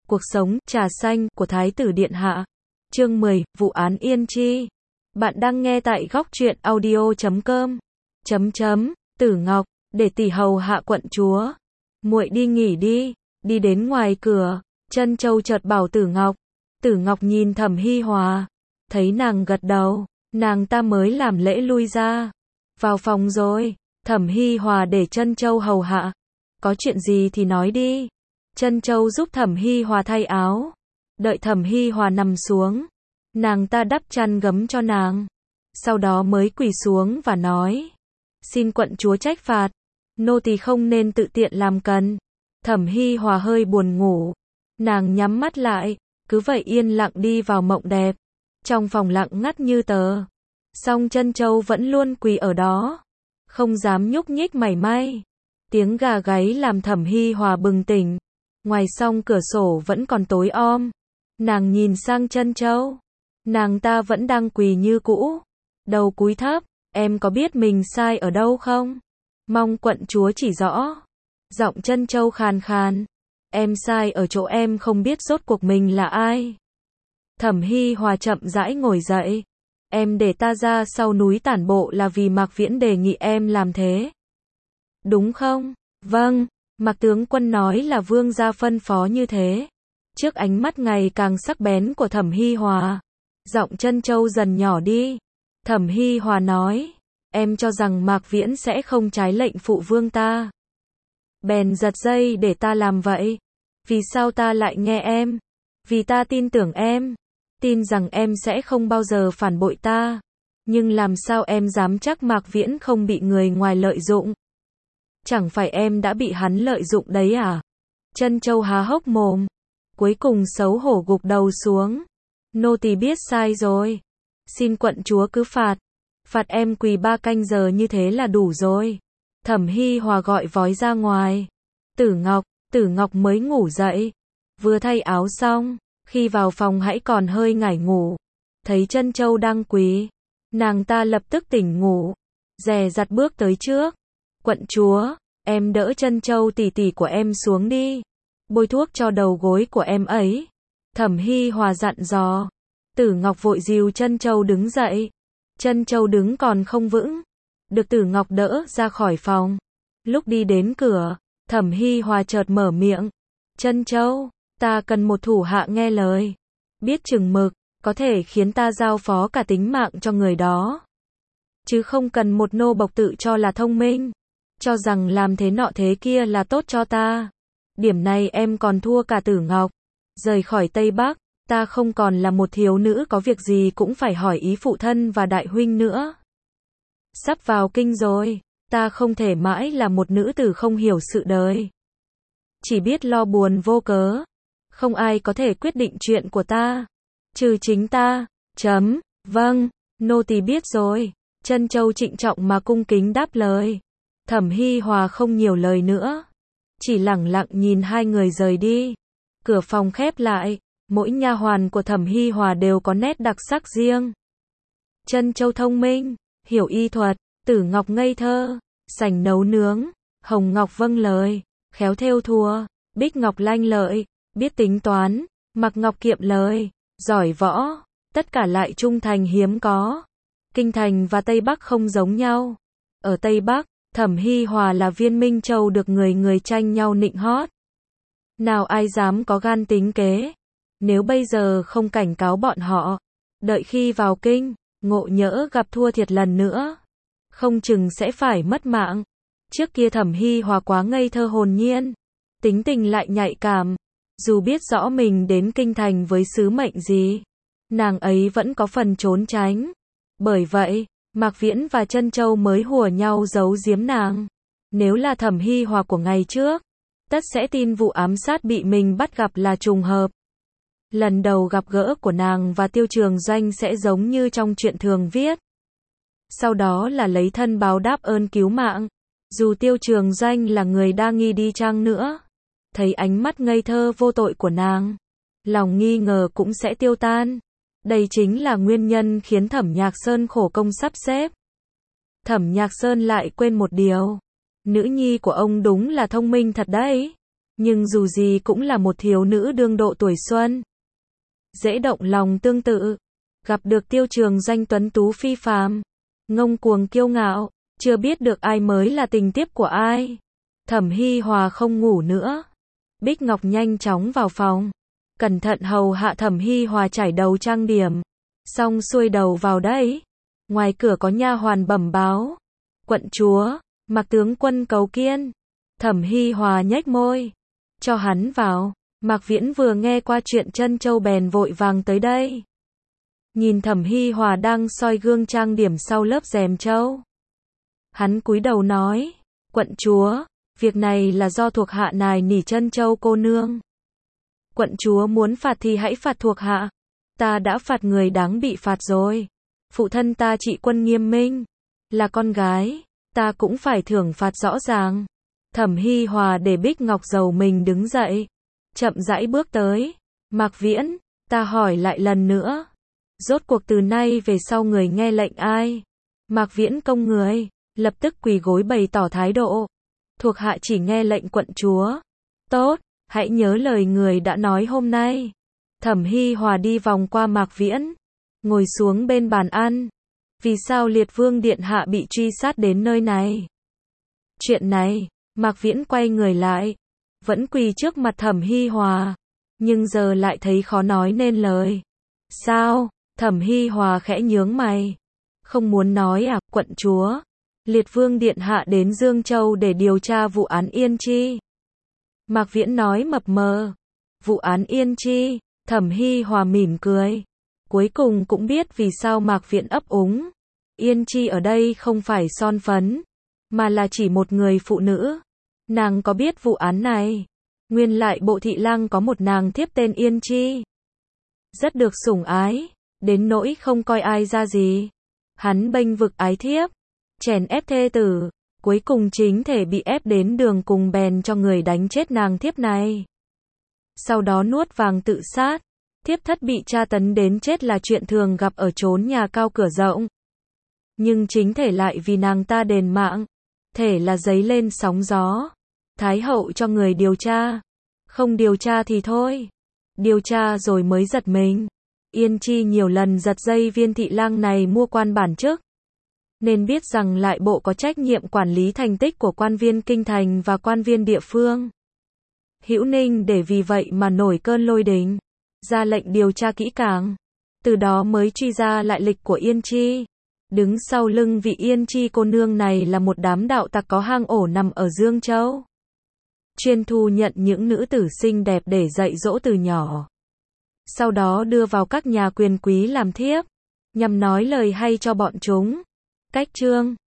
Cuộc sống, trà xanh, của Thái tử Điện Hạ. Chương 10, Vụ án Yên Chi. Bạn đang nghe tại góc truyện audio.com. Tử Ngọc, để tỷ hầu hạ quận chúa. Muội đi nghỉ đi. Đi đến ngoài cửa, Trân Châu chợt bảo Tử Ngọc. Tử Ngọc nhìn Thẩm Hi Hòa. Thấy nàng gật đầu, nàng ta mới làm lễ lui ra. Vào phòng rồi, Thẩm Hi Hòa để Trân Châu hầu hạ. Có chuyện gì thì nói đi. Trân Châu giúp Thẩm Hi Hòa thay áo. Đợi Thẩm Hi Hòa nằm xuống, nàng ta đắp chăn gấm cho nàng. Sau đó mới quỳ xuống và nói: xin quận chúa trách phạt, nô tỳ không nên tự tiện làm cần. Thẩm Hi Hòa hơi buồn ngủ, nàng nhắm mắt lại, cứ vậy yên lặng đi vào mộng đẹp. Trong phòng lặng ngắt như tờ. Song Trân Châu vẫn luôn quỳ ở đó, không dám nhúc nhích mảy may. Tiếng gà gáy làm Thẩm Hi Hòa bừng tỉnh. Ngoài song cửa sổ vẫn còn tối om. Nàng nhìn sang Trân Châu. Nàng ta vẫn đang quỳ như cũ, đầu cúi thấp. Em có biết mình sai ở đâu không? Mong quận chúa chỉ rõ. Giọng Trân Châu khàn khàn. Em sai ở chỗ em không biết rốt cuộc mình là ai. Thẩm Hi Hòa chậm rãi ngồi dậy. Em để ta ra sau núi tản bộ là vì Mạc Viễn đề nghị em làm thế, đúng không? Vâng, Mạc tướng quân nói là vương gia phân phó như thế. Trước ánh mắt ngày càng sắc bén của Thẩm Hi Hòa, giọng Trân Châu dần nhỏ đi. Thẩm Hi Hòa nói: em cho rằng Mạc Viễn sẽ không trái lệnh phụ vương ta, bèn giật dây để ta làm vậy. Vì sao ta lại nghe em? Vì ta tin tưởng em, tin rằng em sẽ không bao giờ phản bội ta. Nhưng làm sao em dám chắc Mạc Viễn không bị người ngoài lợi dụng? Chẳng phải em đã bị hắn lợi dụng đấy à? Trân Châu há hốc mồm, cuối cùng xấu hổ gục đầu xuống. Nô tỳ biết sai rồi. Xin quận chúa cứ phạt. Phạt em quỳ 3 canh giờ như thế là đủ rồi. Thẩm Hi Hòa gọi vói ra ngoài. Tử Ngọc mới ngủ dậy. Vừa thay áo xong, khi vào phòng hãy còn hơi ngải ngủ. Thấy Trân Châu đang quỳ, nàng ta lập tức tỉnh ngủ, dè dặt bước tới trước. Quận chúa, em đỡ Trân Châu tỷ tỷ của em xuống đi. Bôi thuốc cho đầu gối của em ấy. Thẩm Hi Hòa dặn dò. Tử Ngọc vội dìu Trân Châu đứng dậy. Trân Châu đứng còn không vững, được Tử Ngọc đỡ ra khỏi phòng. Lúc đi đến cửa, Thẩm Hi Hòa chợt mở miệng. Trân Châu, ta cần một thủ hạ nghe lời, biết chừng mực, có thể khiến ta giao phó cả tính mạng cho người đó. Chứ không cần một nô bộc tự cho là thông minh, cho rằng làm thế nọ thế kia là tốt cho ta. Điểm này em còn thua cả Tử Ngọc. Rời khỏi Tây Bắc, ta không còn là một thiếu nữ có việc gì cũng phải hỏi ý phụ thân và đại huynh nữa. Sắp vào kinh rồi, ta không thể mãi là một nữ tử không hiểu sự đời, chỉ biết lo buồn vô cớ. Không ai có thể quyết định chuyện của ta, trừ chính ta. Vâng, nô tỳ biết rồi. Trân Châu trịnh trọng mà cung kính đáp lời. Thẩm Hi Hòa không nhiều lời nữa, chỉ lẳng lặng nhìn hai người rời đi. Cửa phòng khép lại, mỗi nha hoàn của Thẩm Hi Hòa đều có nét đặc sắc riêng. Trân Châu thông minh, hiểu y thuật, Tử Ngọc ngây thơ, sành nấu nướng, Hồng Ngọc vâng lời, khéo thêu thùa, Bích Ngọc lanh lợi, biết tính toán, Mạc Ngọc kiệm lời, giỏi võ, tất cả lại trung thành hiếm có. Kinh thành và Tây Bắc không giống nhau. Ở Tây Bắc, Thẩm Hi Hòa là viên minh châu được người người tranh nhau nịnh hót. Nào ai dám có gan tính kế. Nếu bây giờ không cảnh cáo bọn họ, đợi khi vào kinh, ngộ nhỡ gặp thua thiệt lần nữa, không chừng sẽ phải mất mạng. Trước kia Thẩm Hi Hòa quá ngây thơ hồn nhiên, tính tình lại nhạy cảm. Dù biết rõ mình đến kinh thành với sứ mệnh gì, nàng ấy vẫn có phần trốn tránh. Bởi vậy, Mạc Viễn và Trân Châu mới hùa nhau giấu giếm nàng. Nếu là Thẩm Hi Hòa của ngày trước, tất sẽ tin vụ ám sát bị mình bắt gặp là trùng hợp. Lần đầu gặp gỡ của nàng và Tiêu Trường Doanh sẽ giống như trong truyện thường viết. Sau đó là lấy thân báo đáp ơn cứu mạng. Dù Tiêu Trường Doanh là người đa nghi đi chăng nữa, thấy ánh mắt ngây thơ vô tội của nàng, lòng nghi ngờ cũng sẽ tiêu tan. Đây chính là nguyên nhân khiến Thẩm Nhạc Sơn khổ công sắp xếp. Thẩm Nhạc Sơn lại quên một điều. Nữ nhi của ông đúng là thông minh thật đấy. Nhưng dù gì cũng là một thiếu nữ đương độ tuổi xuân. Dễ động lòng tương tự. Gặp được Tiêu Trường Doanh tuấn tú phi phàm, ngông cuồng kiêu ngạo, chưa biết được ai mới là tình tiếp của ai. Thẩm Hi Hòa không ngủ nữa. Bích Ngọc nhanh chóng vào phòng, cẩn thận hầu hạ Thẩm Hi Hòa trải đầu trang điểm, xong xuôi đầu vào đấy. Ngoài cửa có nha hoàn bẩm báo, quận chúa, Mạc tướng quân cầu kiên. Thẩm Hi Hòa nhếch môi, cho hắn vào. Mạc Viễn vừa nghe qua chuyện Trân Châu bèn vội vàng tới đây. Nhìn Thẩm Hi Hòa đang soi gương trang điểm sau lớp rèm châu. Hắn cúi đầu nói, quận chúa, việc này là do thuộc hạ nài nỉ Trân Châu cô nương. Quận chúa muốn phạt thì hãy phạt thuộc hạ. Ta đã phạt người đáng bị phạt rồi. Phụ thân ta trị quân nghiêm minh, là con gái, ta cũng phải thưởng phạt rõ ràng. Thẩm Hi Hòa để Bích Ngọc giầu mình đứng dậy, chậm rãi bước tới. Mạc Viễn, ta hỏi lại lần nữa, rốt cuộc từ nay về sau người nghe lệnh ai? Mạc Viễn cong người, lập tức quỳ gối bày tỏ thái độ. Thuộc hạ chỉ nghe lệnh quận chúa. Tốt, hãy nhớ lời người đã nói hôm nay. Thẩm Hi Hòa đi vòng qua Mạc Viễn, ngồi xuống bên bàn ăn. Vì sao Liệt Vương điện hạ bị truy sát đến nơi này? Chuyện này, Mạc Viễn quay người lại, vẫn quỳ trước mặt Thẩm Hi Hòa, nhưng giờ lại thấy khó nói nên lời. Sao? Thẩm Hi Hòa khẽ nhướng mày. Không muốn nói à, quận chúa? Liệt Vương điện hạ đến Dương Châu để điều tra vụ án Yên Chi. Mạc Viễn nói mập mờ. Vụ án Yên Chi? Thẩm Hi Hòa mỉm cười. Cuối cùng cũng biết vì sao Mạc Viễn ấp úng. Yên Chi ở đây không phải son phấn, mà là chỉ một người phụ nữ. Nàng có biết vụ án này? Nguyên lại Bộ Thị Lang có một nàng thiếp tên Yên Chi. Rất được sủng ái, đến nỗi không coi ai ra gì. Hắn bênh vực ái thiếp, chèn ép thê tử, cuối cùng chính thể bị ép đến đường cùng bèn cho người đánh chết nàng thiếp này. Sau đó nuốt vàng tự sát, thiếp thất bị tra tấn đến chết là chuyện thường gặp ở chốn nhà cao cửa rộng. Nhưng chính thể lại vì nàng ta đền mạng, thể là dấy lên sóng gió. Thái hậu cho người điều tra, không điều tra thì thôi. Điều tra rồi mới giật mình. Yên Chi nhiều lần giật dây Viên Thị Lang này mua quan bản chức, nên biết rằng lại bộ có trách nhiệm quản lý thành tích của quan viên kinh thành và quan viên địa phương. Hữu Ninh để vì vậy mà nổi cơn lôi đình, ra lệnh điều tra kỹ càng, từ đó mới truy ra lại lịch của Yên Chi. Đứng sau lưng vị Yên Chi cô nương này là một đám đạo tặc có hang ổ nằm ở Dương Châu, chuyên thu nhận những nữ tử xinh đẹp để dạy dỗ từ nhỏ, sau đó đưa vào các nhà quyền quý làm thiếp, nhằm nói lời hay cho bọn chúng. Cách chương